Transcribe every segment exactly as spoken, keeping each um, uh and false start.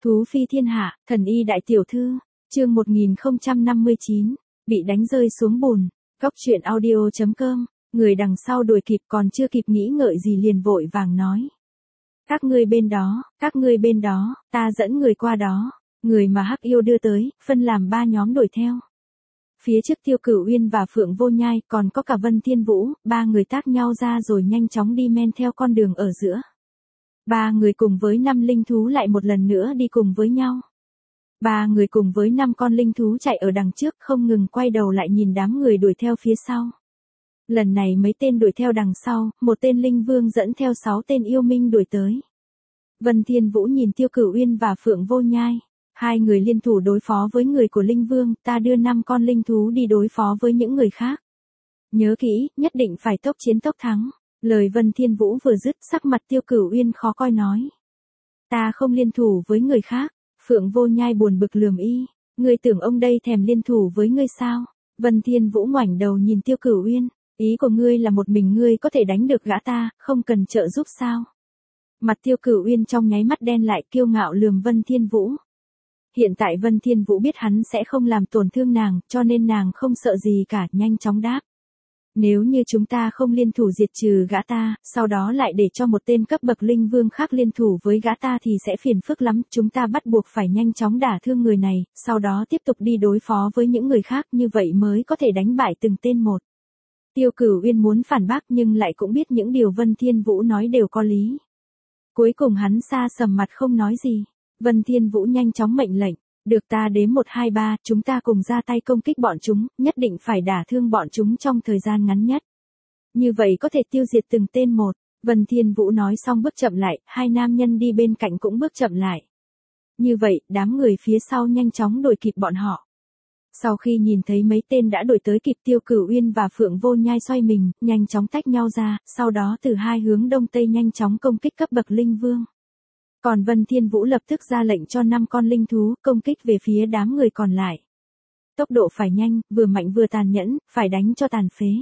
Thú phi thiên hạ, thần y đại tiểu thư, chương một nghìn không trăm năm mươi chín, bị đánh rơi xuống bùn, góc truyện audio.com, người đằng sau đuổi kịp còn chưa kịp nghĩ ngợi gì liền vội vàng nói. Các ngươi bên đó, các ngươi bên đó, ta dẫn người qua đó, người mà Hắc Yêu đưa tới, phân làm ba nhóm đuổi theo. Phía trước Tiêu Cửu Uyên và Phượng Vô Nhai còn có cả Vân Thiên Vũ, ba người tác nhau ra rồi nhanh chóng đi men theo con đường ở giữa. Ba người cùng với năm linh thú lại một lần nữa đi cùng với nhau. Ba người cùng với năm con linh thú chạy ở đằng trước không ngừng quay đầu lại nhìn đám người đuổi theo phía sau. Lần này mấy tên đuổi theo đằng sau, một tên linh vương dẫn theo sáu tên yêu minh đuổi tới. Vân Thiên Vũ nhìn Tiêu Cửu Uyên và Phượng Vô Nhai. Hai người liên thủ đối phó với người của linh vương, ta đưa năm con linh thú đi đối phó với những người khác. Nhớ kỹ, nhất định phải tốc chiến tốc thắng. Lời Vân Thiên Vũ vừa dứt, sắc mặt Tiêu Cửu Uyên khó coi nói. Ta không liên thủ với người khác. Phượng Vô Nhai buồn bực lườm y. Ngươi tưởng ông đây thèm liên thủ với ngươi sao? Vân Thiên Vũ ngoảnh đầu nhìn Tiêu Cửu Uyên. Ý của ngươi là một mình ngươi có thể đánh được gã ta, không cần trợ giúp sao? Mặt Tiêu Cửu Uyên trong nháy mắt đen lại kiêu ngạo lườm Vân Thiên Vũ. Hiện tại Vân Thiên Vũ biết hắn sẽ không làm tổn thương nàng, cho nên nàng không sợ gì cả, nhanh chóng đáp. Nếu như chúng ta không liên thủ diệt trừ gã ta, sau đó lại để cho một tên cấp bậc linh vương khác liên thủ với gã ta thì sẽ phiền phức lắm, chúng ta bắt buộc phải nhanh chóng đả thương người này, sau đó tiếp tục đi đối phó với những người khác, như vậy mới có thể đánh bại từng tên một. Tiêu Cửu Uyên muốn phản bác nhưng lại cũng biết những điều Vân Thiên Vũ nói đều có lý. Cuối cùng hắn sa sầm mặt không nói gì. Vân Thiên Vũ nhanh chóng mệnh lệnh, được ta đếm một hai ba, chúng ta cùng ra tay công kích bọn chúng, nhất định phải đả thương bọn chúng trong thời gian ngắn nhất. Như vậy có thể tiêu diệt từng tên một. Vân Thiên Vũ nói xong bước chậm lại, hai nam nhân đi bên cạnh cũng bước chậm lại. Như vậy, đám người phía sau nhanh chóng đuổi kịp bọn họ. Sau khi nhìn thấy mấy tên đã đuổi tới kịp, Tiêu Cửu Uyên và Phượng Vô Nhai xoay mình, nhanh chóng tách nhau ra, sau đó từ hai hướng đông tây nhanh chóng công kích cấp bậc linh vương. Còn Vân Thiên Vũ lập tức ra lệnh cho năm con linh thú công kích về phía đám người còn lại. Tốc độ phải nhanh, vừa mạnh vừa tàn nhẫn, phải đánh cho tàn phế.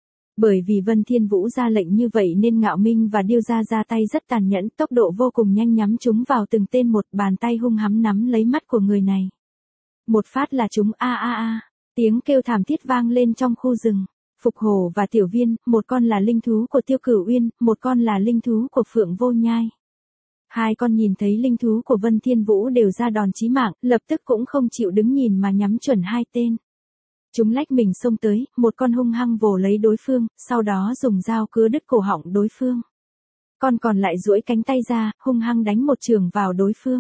Bởi vì Vân Thiên Vũ ra lệnh như vậy nên Ngạo Minh và Điêu Gia ra tay rất tàn nhẫn, tốc độ vô cùng nhanh, nhắm chúng vào từng tên một, bàn tay hung hãn nắm lấy mắt của người này. Một phát là chúng a a a, tiếng kêu thảm thiết vang lên trong khu rừng. Phục Hổ và Tiểu Viên, một con là linh thú của Tiêu Cửu Uyên, một con là linh thú của Phượng Vô Nhai. Hai con nhìn thấy linh thú của Vân Thiên Vũ đều ra đòn chí mạng, lập tức cũng không chịu đứng nhìn mà nhắm chuẩn hai tên. Chúng lách mình xông tới, một con hung hăng vồ lấy đối phương, sau đó dùng dao cứa đứt cổ họng đối phương. Con còn lại duỗi cánh tay ra, hung hăng đánh một chưởng vào đối phương.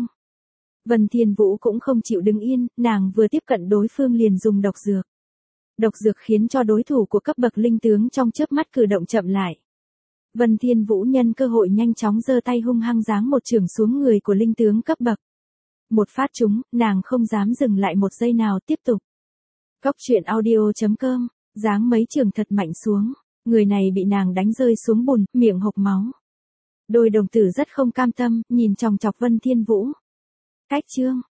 Vân Thiên Vũ cũng không chịu đứng yên, nàng vừa tiếp cận đối phương liền dùng độc dược. Độc dược khiến cho đối thủ của cấp bậc linh tướng trong chớp mắt cử động chậm lại. Vân Thiên Vũ nhân cơ hội nhanh chóng giơ tay hung hăng giáng một chưởng xuống người của linh tướng cấp bậc. Một phát trúng, nàng không dám dừng lại một giây nào, tiếp tục. Góc truyện audio.com, giáng mấy chưởng thật mạnh xuống, người này bị nàng đánh rơi xuống bùn, miệng hộc máu. Đôi đồng tử rất không cam tâm, nhìn chòng chọc Vân Thiên Vũ. Cách chương